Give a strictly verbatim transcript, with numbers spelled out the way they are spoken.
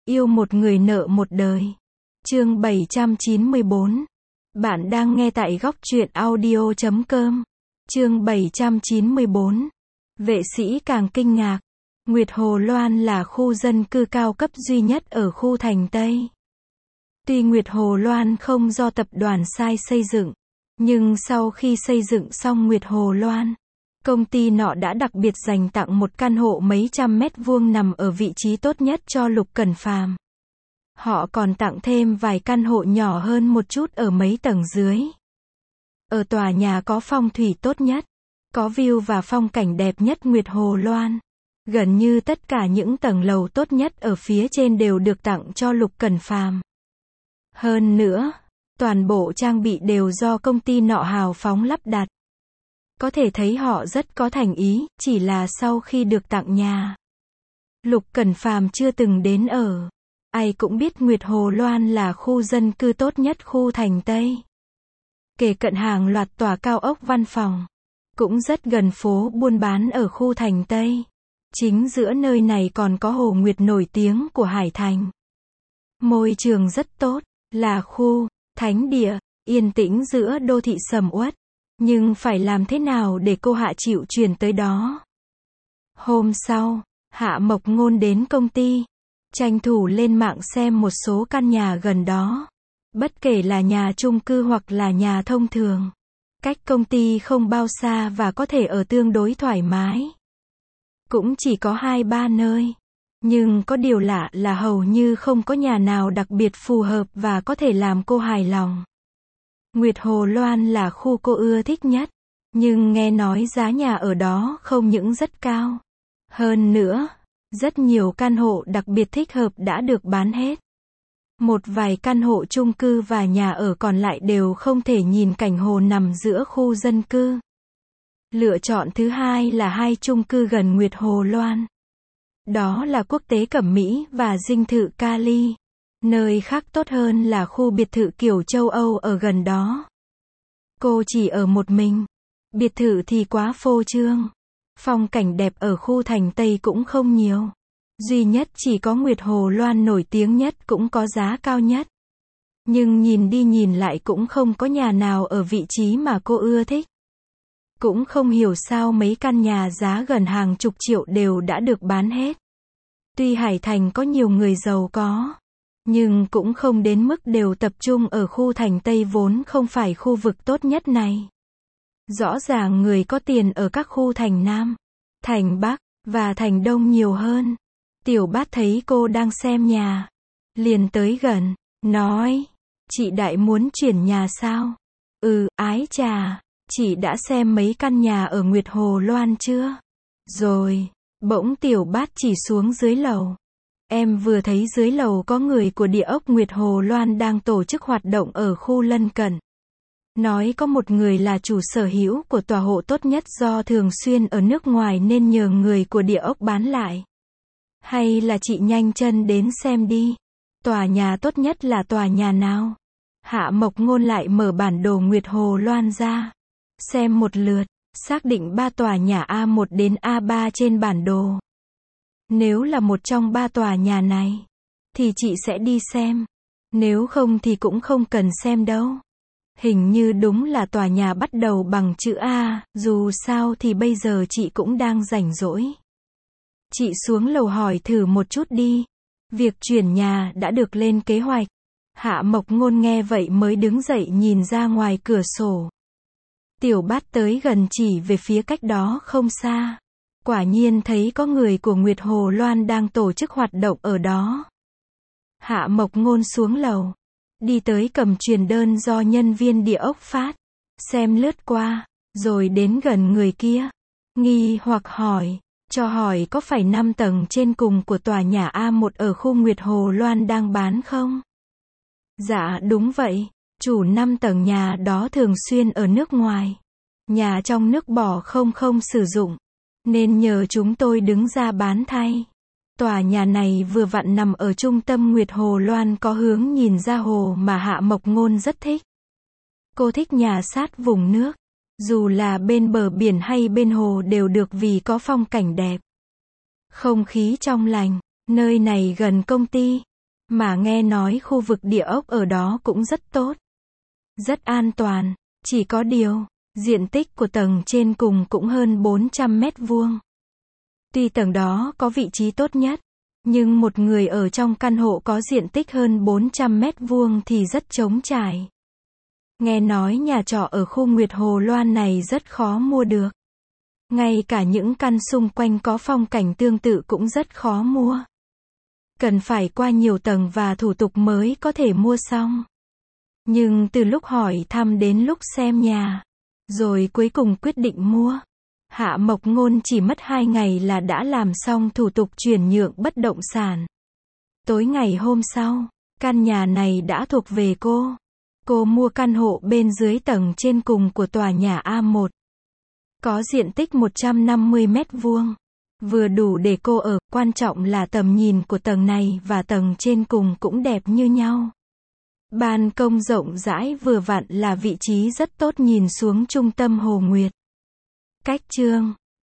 Yêu một người nợ một đời. Chương bảy trăm chín mươi bốn. Bạn đang nghe tại góc truyện audio chấm com. Chương bảy trăm chín mươi bốn. Vệ sĩ càng kinh ngạc. Nguyệt Hồ Loan là khu dân cư cao cấp duy nhất ở khu thành Tây. Tuy Nguyệt Hồ Loan không do tập đoàn sai xây dựng, nhưng sau khi xây dựng xong Nguyệt Hồ Loan, công ty nọ đã đặc biệt dành tặng một căn hộ mấy trăm mét vuông nằm ở vị trí tốt nhất cho Lục Cẩn Phàm. Họ còn tặng thêm vài căn hộ nhỏ hơn một chút ở mấy tầng dưới. Ở tòa nhà có phong thủy tốt nhất, có view và phong cảnh đẹp nhất Nguyệt Hồ Loan. Gần như tất cả những tầng lầu tốt nhất ở phía trên đều được tặng cho Lục Cẩn Phàm. Hơn nữa, toàn bộ trang bị đều do công ty nọ hào phóng lắp đặt. Có thể thấy họ rất có thành ý, chỉ là sau khi được tặng nhà, Lục Cẩn Phàm chưa từng đến ở. Ai cũng biết Nguyệt Hồ Loan là khu dân cư tốt nhất khu thành Tây. Kề cận hàng loạt tòa cao ốc văn phòng, cũng rất gần phố buôn bán ở khu thành Tây. Chính giữa nơi này còn có Hồ Nguyệt nổi tiếng của Hải Thành. Môi trường rất tốt, là khu thánh địa, yên tĩnh giữa đô thị sầm uất. Nhưng phải làm thế nào để cô Hạ chịu chuyển tới đó? Hôm sau, Hạ Mộc Ngôn đến công ty, tranh thủ lên mạng xem một số căn nhà gần đó. Bất kể là nhà chung cư hoặc là nhà thông thường, cách công ty không bao xa và có thể ở tương đối thoải mái. Cũng chỉ có hai ba nơi. Nhưng có điều lạ là hầu như không có nhà nào đặc biệt phù hợp và có thể làm cô hài lòng. Nguyệt Hồ Loan là khu cô ưa thích nhất, nhưng nghe nói giá nhà ở đó không những rất cao. Hơn nữa, rất nhiều căn hộ đặc biệt thích hợp đã được bán hết. Một vài căn hộ chung cư và nhà ở còn lại đều không thể nhìn cảnh hồ nằm giữa khu dân cư. Lựa chọn thứ hai là hai chung cư gần Nguyệt Hồ Loan. Đó là Quốc tế Cẩm Mỹ và Dinh thự Cali. Nơi khác tốt hơn là khu biệt thự kiểu châu Âu ở gần đó. Cô chỉ ở một mình. Biệt thự thì quá phô trương. Phong cảnh đẹp ở khu thành Tây cũng không nhiều. Duy nhất chỉ có Nguyệt Hồ Loan nổi tiếng nhất cũng có giá cao nhất. Nhưng nhìn đi nhìn lại cũng không có nhà nào ở vị trí mà cô ưa thích. Cũng không hiểu sao mấy căn nhà giá gần hàng chục triệu đều đã được bán hết. Tuy Hải Thành có nhiều người giàu có, nhưng cũng không đến mức đều tập trung ở khu thành Tây vốn không phải khu vực tốt nhất này. Rõ ràng người có tiền ở các khu thành Nam, thành Bắc, và thành Đông nhiều hơn. Tiểu Bát thấy cô đang xem nhà, liền tới gần, nói, chị Đại muốn chuyển nhà sao? Ừ, ái chà, chị đã xem mấy căn nhà ở Nguyệt Hồ Loan chưa? Rồi, bỗng Tiểu Bát chỉ xuống dưới lầu. Em vừa thấy dưới lầu có người của địa ốc Nguyệt Hồ Loan đang tổ chức hoạt động ở khu lân cận. Nói có một người là chủ sở hữu của tòa hộ tốt nhất do thường xuyên ở nước ngoài nên nhờ người của địa ốc bán lại. Hay là chị nhanh chân đến xem đi. Tòa nhà tốt nhất là tòa nhà nào? Hạ Mộc Ngôn lại mở bản đồ Nguyệt Hồ Loan ra. Xem một lượt, xác định ba tòa nhà A một đến A ba trên bản đồ. Nếu là một trong ba tòa nhà này, thì chị sẽ đi xem. Nếu không thì cũng không cần xem đâu. Hình như đúng là tòa nhà bắt đầu bằng chữ A, dù sao thì bây giờ chị cũng đang rảnh rỗi. Chị xuống lầu hỏi thử một chút đi. Việc chuyển nhà đã được lên kế hoạch. Hạ Mộc Ngôn nghe vậy mới đứng dậy nhìn ra ngoài cửa sổ. Tiểu Bát tới gần chỉ về phía cách đó không xa. Quả nhiên thấy có người của Nguyệt Hồ Loan đang tổ chức hoạt động ở đó. Hạ Mộc Ngôn xuống lầu, đi tới cầm truyền đơn do nhân viên địa ốc phát, xem lướt qua, rồi đến gần người kia, nghi hoặc hỏi, cho hỏi có phải năm tầng trên cùng của tòa nhà A một ở khu Nguyệt Hồ Loan đang bán không? Dạ đúng vậy, chủ năm tầng nhà đó thường xuyên ở nước ngoài. Nhà trong nước bỏ không không sử dụng, nên nhờ chúng tôi đứng ra bán thay. Tòa nhà này vừa vặn nằm ở trung tâm Nguyệt Hồ Loan có hướng nhìn ra hồ mà Hạ Mộc Ngôn rất thích. Cô thích nhà sát vùng nước, dù là bên bờ biển hay bên hồ đều được vì có phong cảnh đẹp. Không khí trong lành, nơi này gần công ty, Mà nghe nói khu vực địa ốc ở đó cũng rất tốt. Rất an toàn. Chỉ có điều, diện tích của tầng trên cùng cũng hơn bốn trăm mét vuông. Tuy tầng đó có vị trí tốt nhất, nhưng một người ở trong căn hộ có diện tích hơn bốn trăm mét vuông thì rất trống trải. Nghe nói nhà trọ ở khu Nguyệt Hồ Loan này rất khó mua được. Ngay cả những căn xung quanh có phong cảnh tương tự cũng rất khó mua. Cần phải qua nhiều tầng và thủ tục mới có thể mua xong. Nhưng từ lúc hỏi thăm đến lúc xem nhà, rồi cuối cùng quyết định mua, Hạ Mộc Ngôn chỉ mất hai ngày là đã làm xong thủ tục chuyển nhượng bất động sản. Tối ngày hôm sau, căn nhà này đã thuộc về cô. Cô mua căn hộ bên dưới tầng trên cùng của tòa nhà A một. Có diện tích một trăm năm mươi mét vuông. Vừa đủ để cô ở, quan trọng là tầm nhìn của tầng này và tầng trên cùng cũng đẹp như nhau. Ban công rộng rãi vừa vặn là vị trí rất tốt nhìn xuống trung tâm Hồ Nguyệt. Cách chương